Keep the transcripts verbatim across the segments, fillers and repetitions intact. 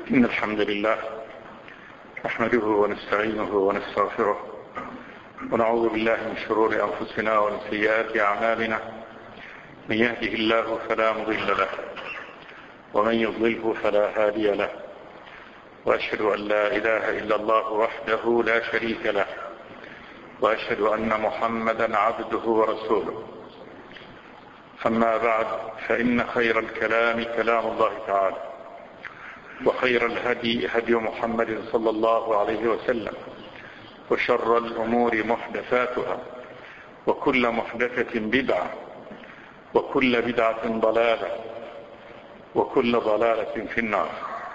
إن الحمد لله نحمده ونستعينه ونستغفره ونعوذ بالله من شرور أنفسنا ومن سيئات أعمالنا. من يهده الله فلا مضل له ومن يضلله فلا هادي له، وأشهد أن لا إله إلا الله وحده لا شريك له، وأشهد أن محمدا عبده ورسوله. أما بعد، فإن خير الكلام كلام الله تعالى، وخير الهدي هدي محمد صلى الله عليه وسلم، وشر الأمور محدثاتها، وكل محدثة بدعة، وكل بدعة ضلالة، وكل ضلالة في النار.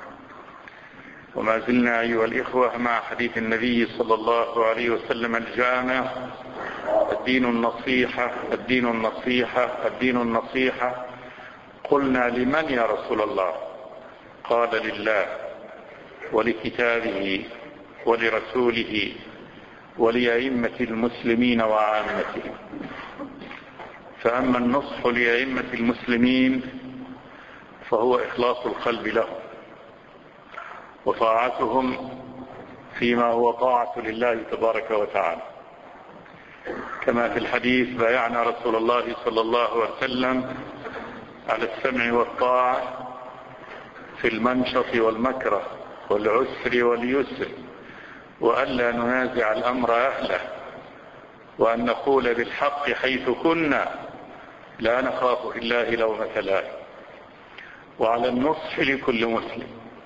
وما زلنا أيها الإخوة مع حديث النبي صلى الله عليه وسلم الجامع: الدين النصيحة الدين النصيحة الدين النصيحة. قلنا: لمن يا رسول الله؟ قال: لله ولكتابه ولرسوله ولأئمة المسلمين وعامتهم. فأما النصح لأئمة المسلمين فهو إخلاص القلب لهم وطاعتهم فيما هو طاعة لله تبارك وتعالى، كما في الحديث: بايعنا رسول الله صلى الله عليه وسلم على السمع والطاعة في المنشط والمكره والعسر واليسر، وألا ننازع الأمر أهله، وأن نقول بالحق حيث كنا، لا نخاف في الله لومة لائم، وعلى النصح لكل مسلم.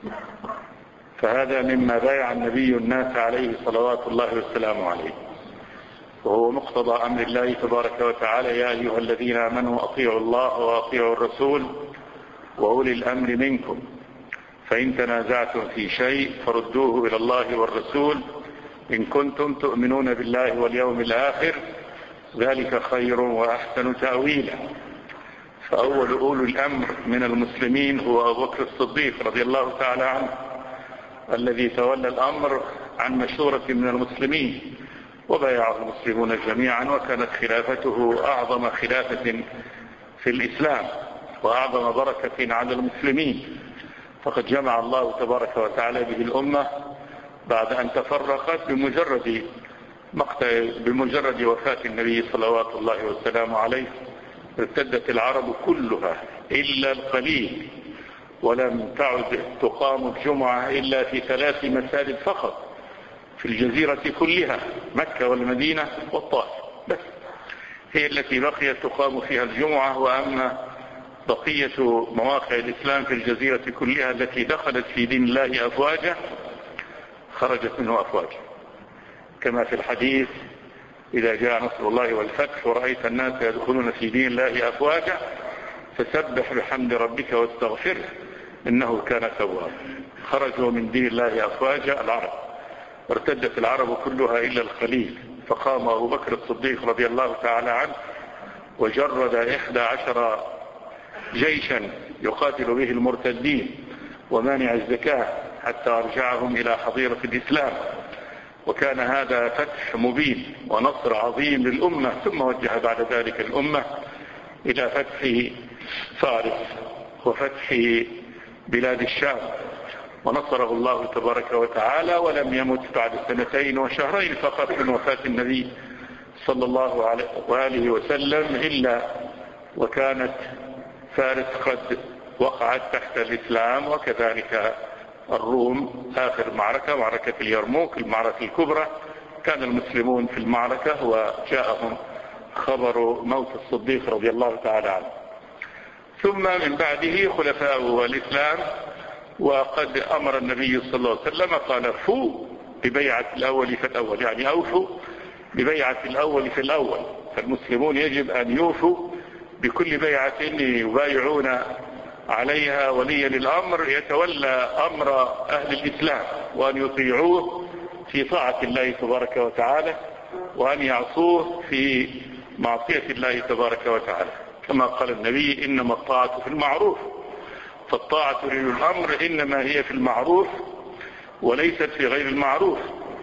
فهذا مما بايع النبي الناس عليه صلوات الله والسلام عليه، وهو مقتضى أمر الله تبارك وتعالى: يا أيها الذين آمنوا أطيعوا الله وأطيعوا الرسول وأولي الأمر منكم، فإن تنازعتم في شيء فردوه إلى الله والرسول إن كنتم تؤمنون بالله واليوم الآخر، ذلك خير وأحسن تأويلا. فأول أولي الأمر من المسلمين هو أبو بكر الصديق رضي الله تعالى عنه، الذي تولى الأمر عن مشورة من المسلمين، وبايعه المسلمون جميعا، وكانت خلافته أعظم خلافة في الإسلام وأعظم بركة على المسلمين، فقد جمع الله تبارك وتعالى به الأمة بعد أن تفرقت بمجرد بمجرد وفاة النبي صلوات الله والسلام عليه. ارتدت العرب كلها إلا القليل، ولم تعد تقام الجمعة إلا في ثلاث مساجد فقط في الجزيرة كلها: مكة والمدينة والطائف، بس هي التي بقيت تقام فيها الجمعة. وأما بقية مواقع الإسلام في الجزيرة كلها التي دخلت في دين الله أفواجا خرجت منه أفواجا، كما في الحديث: إذا جاء نصر الله والفتح ورأيت الناس يدخلون في دين الله أفواجا فسبح بحمد ربك واستغفره إنه كان توابا. خرجوا من دين الله أفواجا العرب، ارتدت العرب كلها إلا القليل، فقام أبو بكر الصديق رضي الله تعالى عنه وجرد إحدى عشر جيشا يقاتل به المرتدين ومانع الزكاة حتى أرجعهم إلى حظيرة الإسلام، وكان هذا فتح مبين ونصر عظيم للأمة. ثم وجه بعد ذلك الأمة إلى فتح فارس وفتح بلاد الشام، ونصره الله تبارك وتعالى، ولم يمت بعد سنتين وشهرين فقط من وفاة النبي صلى الله عليه وسلم إلا وكانت فارس قد وقعت تحت الإسلام، وكذلك الروم. آخر معركة معركة اليرموك، المعركة الكبرى، كان المسلمون في المعركة وجاءهم خبر موت الصديق رضي الله تعالى عنه. ثم من بعده خلفاء الإسلام، وقد أمر النبي صلى الله عليه وسلم قال: فوا ببيعة الأول في الأول، يعني أوفوا ببيعة الأول في الأول. فالمسلمون يجب أن يوفوا بكل بيعة يبايعون عليها وليا للأمر يتولى أمر أهل الإسلام، وأن يطيعوه في طاعة الله تبارك وتعالى، وأن يعصوه في معصية الله تبارك وتعالى، كما قال النبي: إنما الطاعة في المعروف. فالطاعة للأمر إنما هي في المعروف وليست في غير المعروف،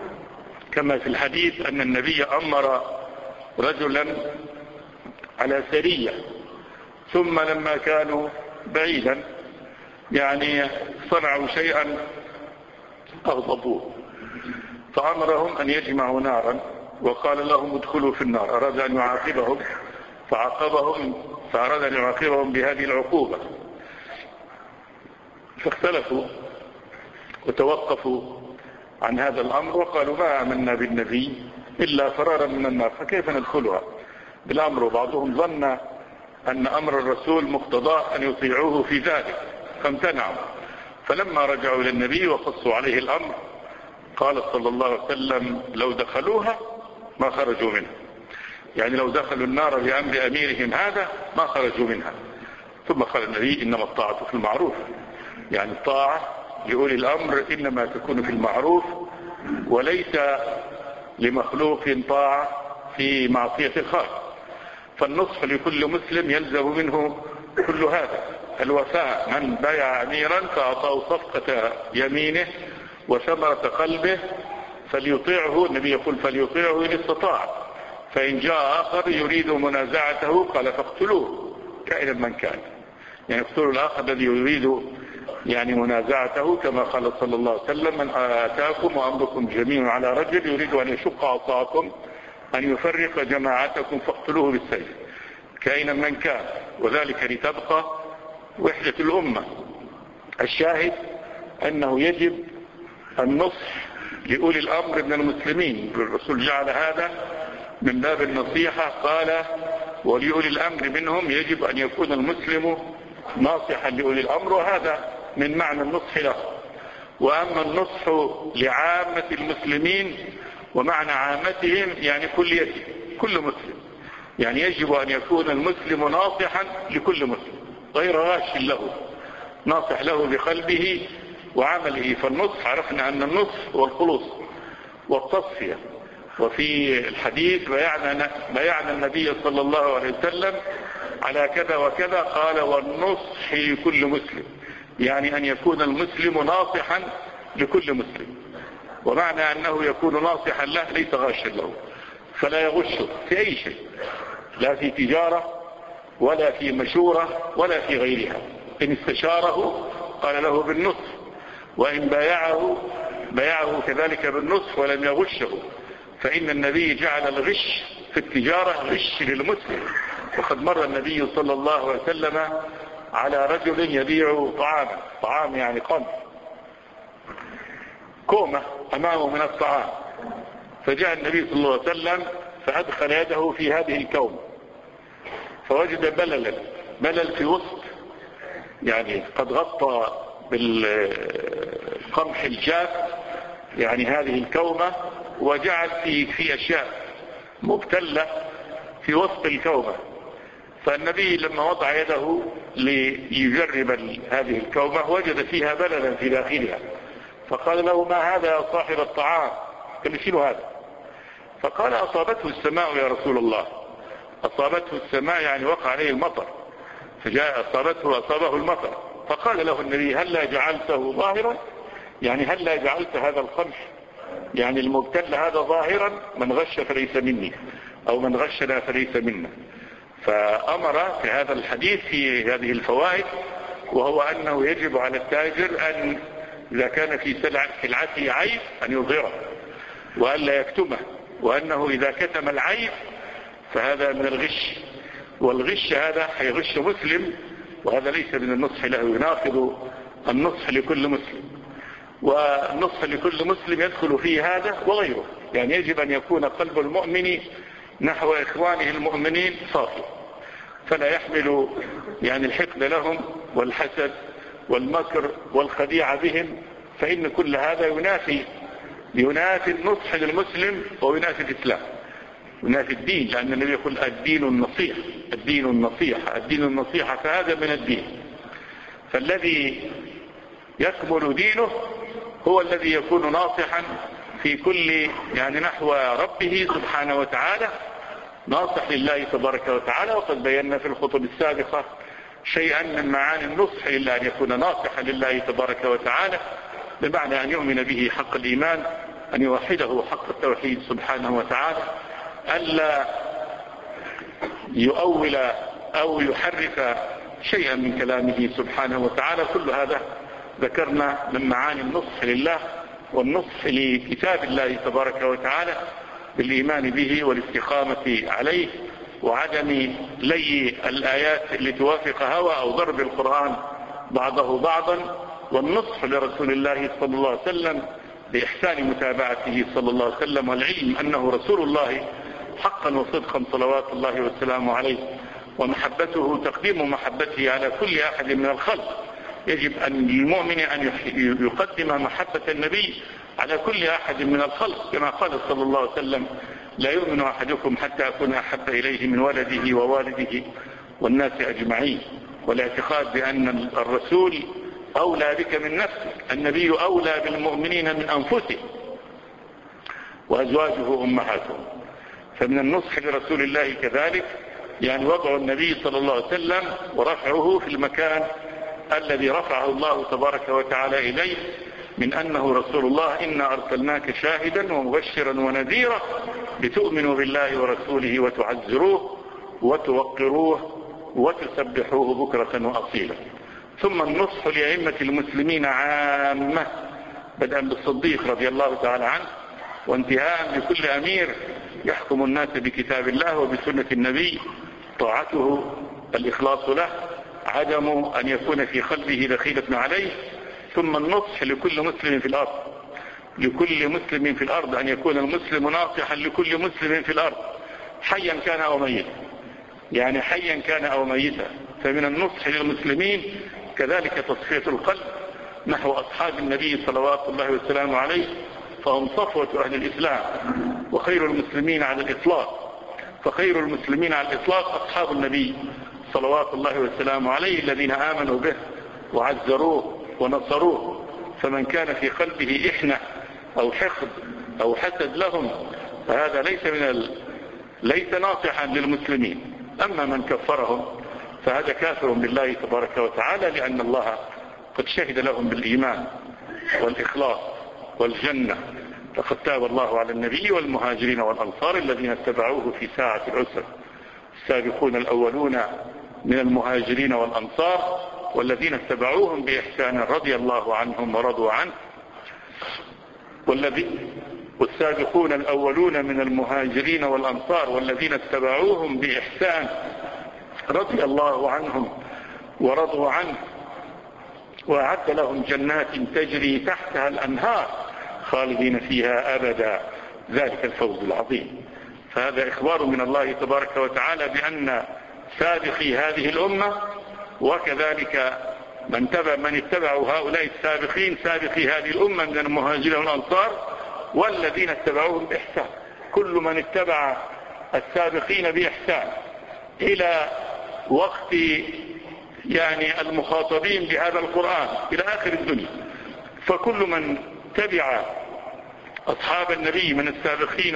كما في الحديث أن النبي أمر رجلا على سرية، ثم لما كانوا بعيدا يعني صنعوا شيئا أغضبوه، فأمرهم أن يجمعوا نارا وقال لهم ادخلوا في النار. أراد أن يعاقبهم فعاقبهم فأراد أن يعاقبهم بهذه العقوبة، فاختلفوا وتوقفوا عن هذا الأمر وقالوا ما آمنا بالنبي إلا فرارا من النار، فكيف ندخلها بالأمر؟ وبعضهم ظن أن أمر الرسول مقتضاه أن يطيعوه في ذلك فامتنعوا، فلما رجعوا إلى النبي وقصوا عليه الأمر قال صلى الله عليه وسلم لو دخلوها ما خرجوا منها، يعني لو دخلوا النار بأمر أميرهم هذا ما خرجوا منها. ثم قال النبي إنما الطاعة في المعروف، يعني الطاعة لأولي الأمر إنما تكون في المعروف، وليس لمخلوق طاعة في معصية الخالق. فالنصح لكل مسلم يلزم منه كل هذا الوفاء. من بايع أميرا فأعطاه صفقة يمينه وثمرة قلبه فليطيعه، النبي يقول فليطيعه إن استطاع، فإن جاء آخر يريد منازعته قال فاقتلوه كائنا من كان، يعني اقتلوا الآخر الذي يريد يعني منازعته، كما قال صلى الله عليه وسلم من آتاكم وأمركم جميع على رجل يريد أن يشق عصاكم أن يفرق جماعتكم فاقتلوه بالسيف كائنا من كان، وذلك لتبقى وحدة الأمة. الشاهد أنه يجب النصح لأولي الأمر من المسلمين، الرسول جعل هذا من باب النصيحة، قال ولأولي الأمر منهم يجب أن يكون المسلم ناصحا لأولي الأمر، وهذا من معنى النصح له. وأما النصح لعامة المسلمين ومعنى عامتهم يعني كل كل مسلم، يعني يجب أن يكون المسلم ناصحا لكل مسلم غير غاش له، ناصح له بقلبه وعمله. فالنصح عرفنا أن النصح هو الخلوص والتصفية، وفي الحديث بيعنا, بيعنا النبي صلى الله عليه وسلم على كذا وكذا، قال والنصح لكل مسلم، يعني أن يكون المسلم ناصحا لكل مسلم، ومعنى أنه يكون ناصحا له ليس غاشا له، فلا يغشه في أي شيء، لا في تجارة ولا في مشورة ولا في غيرها. إن استشاره قال له بالنصح، وإن بايعه بايعه كذلك بالنصح ولم يغشه، فإن النبي جعل الغش في التجارة غش للمسلم. وقد مر النبي صلى الله عليه وسلم على رجل يبيع طعاما، طعام يعني قمح، كومة أمامه من الطعام، فجاء النبي صلى الله عليه وسلم فأدخل يده في هذه الكومة فوجد بللا بلل في وسط، يعني قد غطى بالقمح الجاف يعني هذه الكومة، وجعل في في أشياء مبتلة في وسط الكومة. فالنبي لما وضع يده ليجرب هذه الكومة وجد فيها بللا في داخلها، فقال له ما هذا يا صاحب الطعام؟ قال شنو هذا؟ فقال أصابته السماء يا رسول الله. أصابته السماء يعني وقع عليه المطر، فجاء أصابته أصابه المطر. فقال له النبي هل لا جعلته ظاهرا؟ يعني هل لا جعلت هذا القمح يعني المبتل هذا ظاهرا؟ من غش فليس مني أو من غشنا فليس منا. فأمر في هذا الحديث في هذه الفوائد، وهو أنه يجب على التاجر أن إذا كان في سلعته عيب أن يظهره وأن لا يكتمه، وأنه إذا كتم العيب فهذا من الغش، والغش هذا حيغش مسلم، وهذا ليس من النصح له، يناقض النصح لكل مسلم. والنصح لكل مسلم يدخل فيه هذا وغيره، يعني يجب أن يكون قلب المؤمن نحو إخوانه المؤمنين صافي، فلا يحمل يعني الحقد لهم والحسد والمكر والخديعة بهم، فإن كل هذا ينافي ينافي النصح للمسلم وينافي الإسلام، ينافي الدين، لأن النبي يقول الدين النصيحة الدين النصيحة الدين النصيحة فهذا من الدين. فالذي يكمل دينه هو الذي يكون ناصحا في كل يعني نحو ربه سبحانه وتعالى، ناصح لله تبارك وتعالى. وقد بينا في الخطب السابقة شيئا من معاني النصح، إلا أن يكون ناصحا لله تبارك وتعالى بمعنى أن يؤمن به حق الإيمان، أن يوحده حق التوحيد سبحانه وتعالى، ألا يؤول أو يحرف شيئا من كلامه سبحانه وتعالى. كل هذا ذكرنا من معاني النصح لله والنصح لكتاب الله تبارك وتعالى بالإيمان به والاستقامة عليه وعدم لي الآيات اللي توافق هوى أو ضرب القرآن بعضه بعضا، والنصح لرسول الله صلى الله عليه وسلم بإحسان متابعته صلى الله عليه وسلم، والعلم أنه رسول الله حقا وصدقا صلوات الله والسلام عليه، ومحبته تقديم محبته على كل أحد من الخلق. يجب أن للمؤمن أن يقدم محبة النبي على كل أحد من الخلق، كما قال صلى الله عليه وسلم: لا يؤمن أحدكم حتى أكون أحب إليه من ولده ووالده والناس أجمعين. والاعتقاد بأن الرسول أولى بك من نفسك، النبي أولى بالمؤمنين من أنفسهم وأزواجه أمهاتهم. فمن النصح لرسول الله كذلك يعني وضع النبي صلى الله عليه وسلم ورفعه في المكان الذي رفعه الله تبارك وتعالى إليه من أنه رسول الله: إنا أرسلناك شاهدا ومبشرا ونذيرا لتؤمنوا بالله ورسوله وتعزروه وتوقروه وتسبحوه بكرة وأصيلا. ثم النصح لأئمة المسلمين عامة بدءا بالصديق رضي الله تعالى عنه وانتهاء بكل أمير يحكم الناس بكتاب الله وبسنة النبي، طاعته، الإخلاص له، عدم أن يكون في قلبه دخيلة عليه. ثم النصح لكل مسلم في الأرض، لكل مسلم في الأرض أن يكون المسلم ناصحا لكل مسلم في الأرض حيا كان أو ميتا، يعني حيا كان أو ميتا. فمن النصح للمسلمين كذلك تصفية القلب نحو أصحاب النبي صلوات الله والسلام عليه، فهم صفوة أهل الإسلام وخير المسلمين على الإطلاق. فخير المسلمين على الإطلاق أصحاب النبي صلوات الله والسلام عليه الذين آمنوا به وعزروه ونصروه. فمن كان في قلبه إحنة أو حقد أو حسد لهم فهذا ليس من ال... ليس ناصحا للمسلمين. أما من كفرهم فهذا كافر بالله تبارك وتعالى، لأن الله قد شهد لهم بالإيمان والإخلاص والجنة. لقد تاب الله على النبي والمهاجرين والأنصار الذين اتبعوه في ساعة العسر، السابقون الأولون من المهاجرين والأنصار والذين اتبعوهم بإحسان رضي الله عنهم ورضوا عنه، والذي والسابقون الأولون من المهاجرين والأنصار والذين اتبعوهم بإحسان رضي الله عنهم ورضوا عنه، وأعد لهم جنات تجري تحتها الأنهار خالدين فيها أبدا، ذلك الفوز العظيم. فهذا إخبار من الله تبارك وتعالى بأن سابقي هذه الأمة وكذلك من تبع من اتبعوا هؤلاء السابقين سابقي هذه الأمة من المهاجرين والأنصار والذين اتبعوهم بإحسان، كل من اتبع السابقين بإحسان إلى وقت يعني المخاطبين بهذا القرآن إلى آخر الدنيا. فكل من تبع أصحاب النبي من السابقين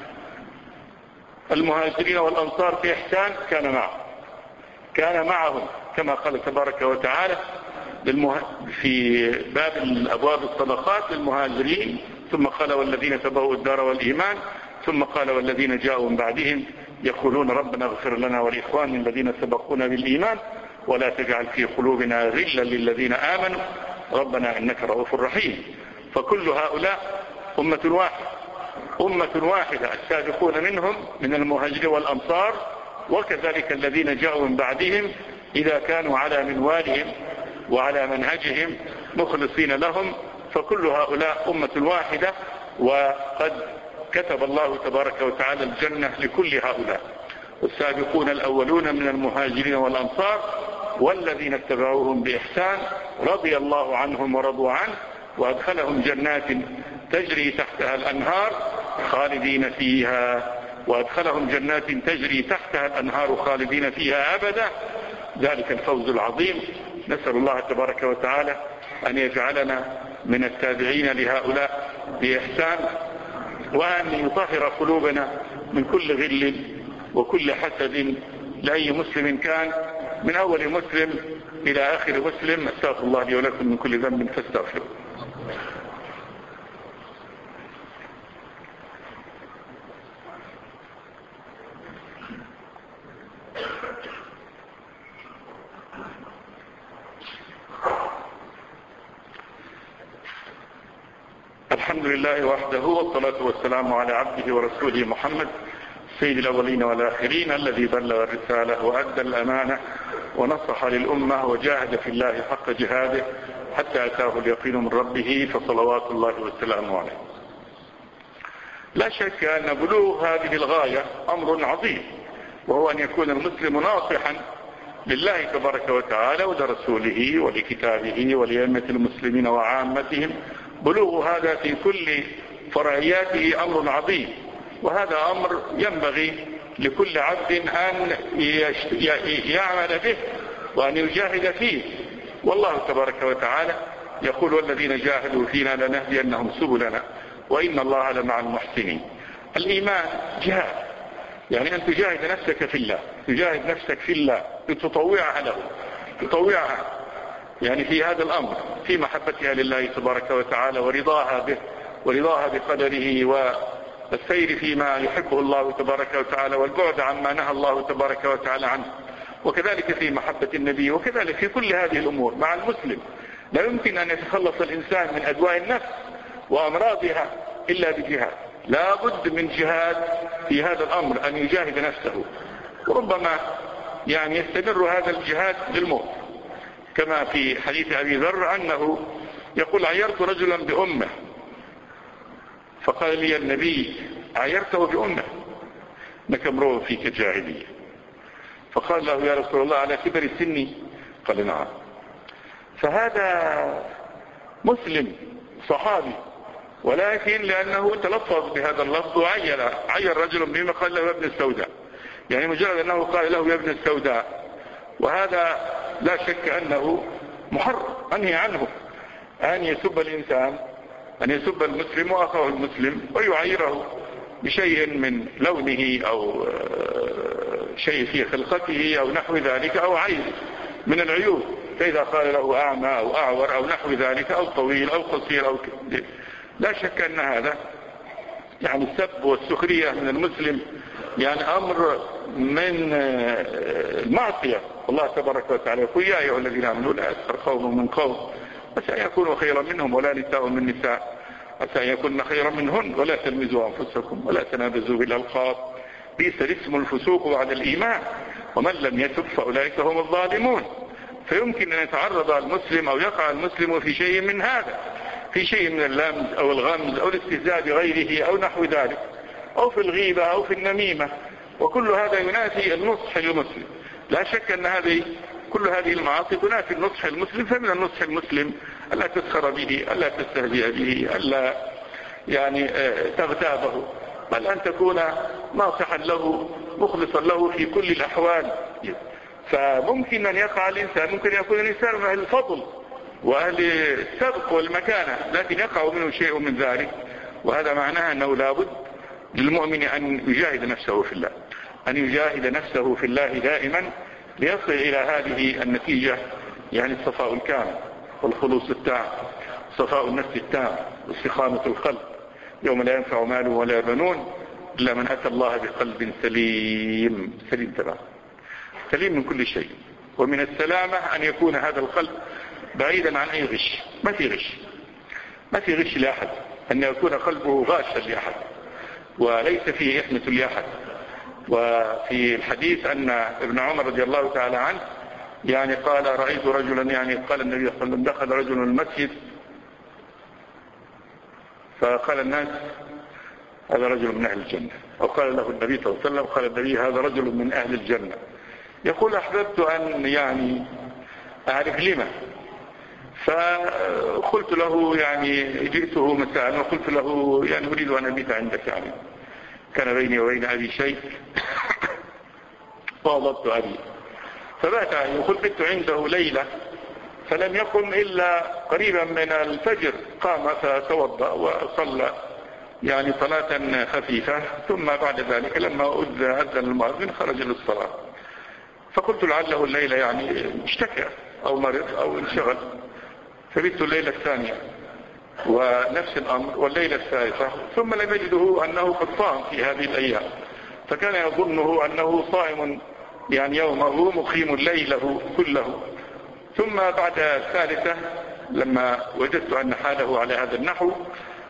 المهاجرين والأنصار بإحسان كان معه كان معهم كما قال تبارك وتعالى في باب الأبواب الصدقات للمهاجرين، ثم قال والذين تبوأوا الدار والإيمان، ثم قال والذين جاءوا من بعدهم يقولون ربنا اغفر لنا ولإخواننا الذين سبقونا بالإيمان ولا تجعل في قلوبنا غلا للذين آمنوا ربنا إنك رؤوف رحيم. فكل هؤلاء أمة واحدة أمة واحدة السابقون منهم من المهاجرين والأنصار وكذلك الذين جاءوا من بعدهم إذا كانوا على منوالهم وعلى منهجهم مخلصين لهم، فكل هؤلاء أمة واحدة، وقد كتب الله تبارك وتعالى الجنة لكل هؤلاء. والسابقون الأولون من المهاجرين والأنصار والذين اتبعوهم بإحسان رضي الله عنهم ورضوا عنه وأدخلهم جنات تجري تحتها الأنهار خالدين فيها وأدخلهم جنات تجري تحتها الأنهار خالدين فيها أبدا، ذلك الفوز العظيم. نسأل الله تبارك وتعالى أن يجعلنا من التابعين لهؤلاء بإحسان، وأن يطهر قلوبنا من كل غل وكل حسد لأي مسلم كان من أول مسلم إلى آخر مسلم. أستغفر الله لي ولكم من كل ذنب فاستغفروا. الحمد لله وحده، والصلاة والسلام على عبده ورسوله محمد سيد الأولين والآخرين، الذي بلغ الرسالة وأدى الأمانة ونصح للأمة وجاهد في الله حق جهاده حتى أتاه اليقين من ربه، فصلوات الله وسلامه عليه. لا شك أن بلوغ هذه الغاية أمر عظيم، وهو أن يكون المسلم ناصحا لله تبارك وتعالى ولرسوله ولكتابه ولأئمة المسلمين وعامتهم. بلوغ هذا في كل فرعياته أمر عظيم، وهذا أمر ينبغي لكل عبد أن يعمل به وأن يجاهد فيه. والله تبارك وتعالى يقول: والذين جاهدوا فينا لنهدينهم سبلنا وإن الله لمع المحسنين. الإيمان جهاد، يعني أن تجاهد نفسك في الله، تجاهد نفسك في الله، تطوعها له، تطوعها يعني في هذا الأمر، في محبتها لله تبارك وتعالى ورضاها به ورضاها بقدره والسير فيما يحبه الله تبارك وتعالى والبعد عما نهى الله تبارك وتعالى عنه، وكذلك في محبة النبي، وكذلك في كل هذه الأمور مع المسلم. لا يمكن أن يتخلص الإنسان من أدواء النفس وأمراضها إلا بجهاد. لا بد من جهاد في هذا الأمر، أن يجاهد نفسه، وربما يعني يستمر هذا الجهاد للموت، كما في حديث أبي ذر أنه يقول: عيرت رجلا بأمه، فقال لي النبي: عيرته بأمه إنك امرؤ فيك جاهلية. فقال له: يا رسول الله على كبر سني؟ قال: نعم. فهذا مسلم صحابي، ولكن لأنه تلفظ بهذا اللفظ وعير عير رجل بما قال له: يا ابن السوداء، يعني مجرد أنه قال له: يا ابن السوداء، وهذا لا شك أنه محرم أنهي عنه، أن يسب الإنسان، أن يسب المسلم وأخاه المسلم ويعيره بشيء من لونه أو شيء في خلقته أو نحو ذلك، أو عيب من العيوب، فإذا قال له أعمى أو أعور أو نحو ذلك أو طويل أو قصير أو كده، لا شك أن هذا يعني السب والسخرية من المسلم يعني أمر من المعصية. الله تبارك وتعالى يقول: يا أيها الذين آمنوا لا يسخر قوم من قوم عسى أن يكونوا خيرا منهم ولا نساء من نساء عسى أن يكون خيرا منهن ولا تلمزوا أنفسكم ولا تنابزوا بالألقاب بئس الاسم الفسوق بعد الإيمان ومن لم يتب فأولئك هم الظالمون. فيمكن أن يتعرض المسلم أو يقع المسلم في شيء من هذا، في شيء من اللمز أو الغمز أو الاستهزاء بغيره أو نحو ذلك، أو في الغيبة أو في النميمة، وكل هذا ينافي النصح للمسلم. لا شك أن هذه كل هذه المعاصي تنافي النصح المسلم. فمن النصح المسلم ألا تسخر به، ألا تستهزئ به، ألا يعني تغتابه، بل أن تكون ناصحا له مخلصا له في كل الأحوال. فممكن أن يقع الإنسان، ممكن يكون الإنسان من أهل الفضل وأهل السبق والمكانة، لكن يقع منه شيء من ذلك، وهذا معناه أنه لابد للمؤمن أن يجاهد نفسه في الله، أن يجاهد نفسه في الله دائما ليصل إلى هذه النتيجة، يعني الصفاء الكامل والخلوص التام، صفاء النفس التام واستقامة القلب، يوم لا ينفع مال ولا بنون إلا من أتى الله بقلب سليم. سليم تمام، سليم من كل شيء. ومن السلامة أن يكون هذا القلب بعيدا عن أي غش، ما في غش، ما في غش لأحد، أن يكون قلبه غاشا لأحد وليس فيه إحمة لأحد. وفي الحديث أن ابن عمر رضي الله تعالى عنه يعني قال: رأيت رجلا، يعني قال النبي صلى الله عليه وسلم: دخل رجل المسجد فقال الناس: هذا رجل من أهل الجنة، أو قال له النبي صلى الله عليه وسلم، قال النبي: هذا رجل من أهل الجنة. يقول: أحببت أن يعني أعرف لما، فقلت له يعني جئته مساء وقلت له يعني أريد أن أبيت عندك، يعني كان بيني وبين أبي شيء فأضبت أبي فبات عني، وقلت بت عنده ليلة فلم يقم إلا قريبا من الفجر، قام فتوضأ وصلى يعني صلاة خفيفة، ثم بعد ذلك لما أذن المؤذن خرج للصلاة. فقلت لعله الليلة يعني اشتكى أو مرض أو انشغل، فبت الليلة الثانية ونفس الأمر، والليلة الثالثة، ثم لم يجده أنه قد صام في هذه الأيام، فكان يظنه أنه صائم يعني يومه مقيم ليله كله. ثم بعد الثالثة لما وجدت أن حاله على هذا النحو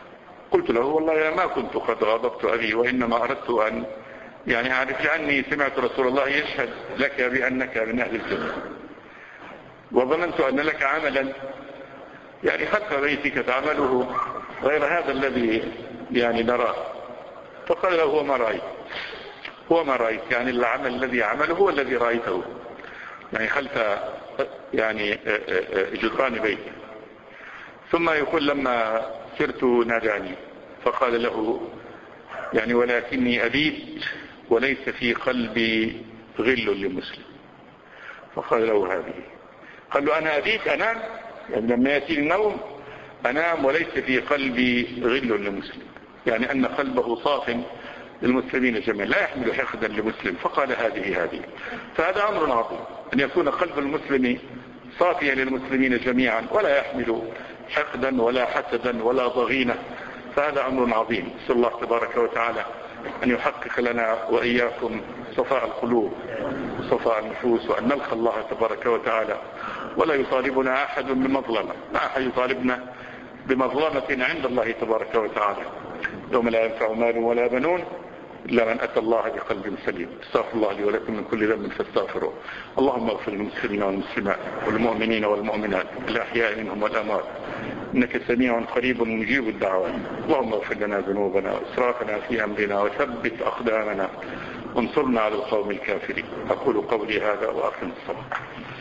قلت له والله ما كنت قد غضبت أبي، وإنما أردت أن يعني أعرف، لأني سمعت رسول الله يشهد لك بأنك من أهل الجنة، وظننت أن لك عملا يعني خلف بيتك تعمله غير هذا الذي يعني نراه. فقال له هو ما رأيت، هو ما رأيت يعني العمل الذي عمله هو الذي رأيته، يعني خلف يعني جدران بيته. ثم يقول لما سرت ناداني فقال له يعني ولكني أبيت وليس في قلبي غل لمسلم. فقال له هذه، قال له أنا أبيت أنام، يعني لما يأتي النوم أنام وليس في قلبي غل لمسلم، يعني أن قلبه صاف للمسلمين جميعا لا يحمل حقدا لمسلم. فقال هذه هذه فهذا أمر عظيم أن يكون قلب المسلم صافيا للمسلمين جميعا ولا يحمل حقدا ولا حسدا ولا ضغينة، فهذا أمر عظيم. نسأل الله تبارك وتعالى أن يحقق لنا وإياكم صفاء القلوب وصفاء النفوس، وأن نلقى الله تبارك وتعالى ولا يطالبنا أحد بمظلمة، ما أحد يطالبنا بمظلمة عند الله تبارك وتعالى يوم لا ينفع مال ولا بنون إلا من أتى الله بقلب سليم. استغفر الله لي ولكم من كل ذنب فاستغفروه. اللهم اغفر للمسلمين والمسلمات والمؤمنين والمؤمنات الأحياء منهم والأموات إنك سميع قريب مجيب الدعوات. اللهم اغفر لنا ذنوبنا وإسرافنا في أمرنا وثبت أقدامنا وانصرنا على القوم الكافرين. أقول قولي هذا وأقم الصلاة.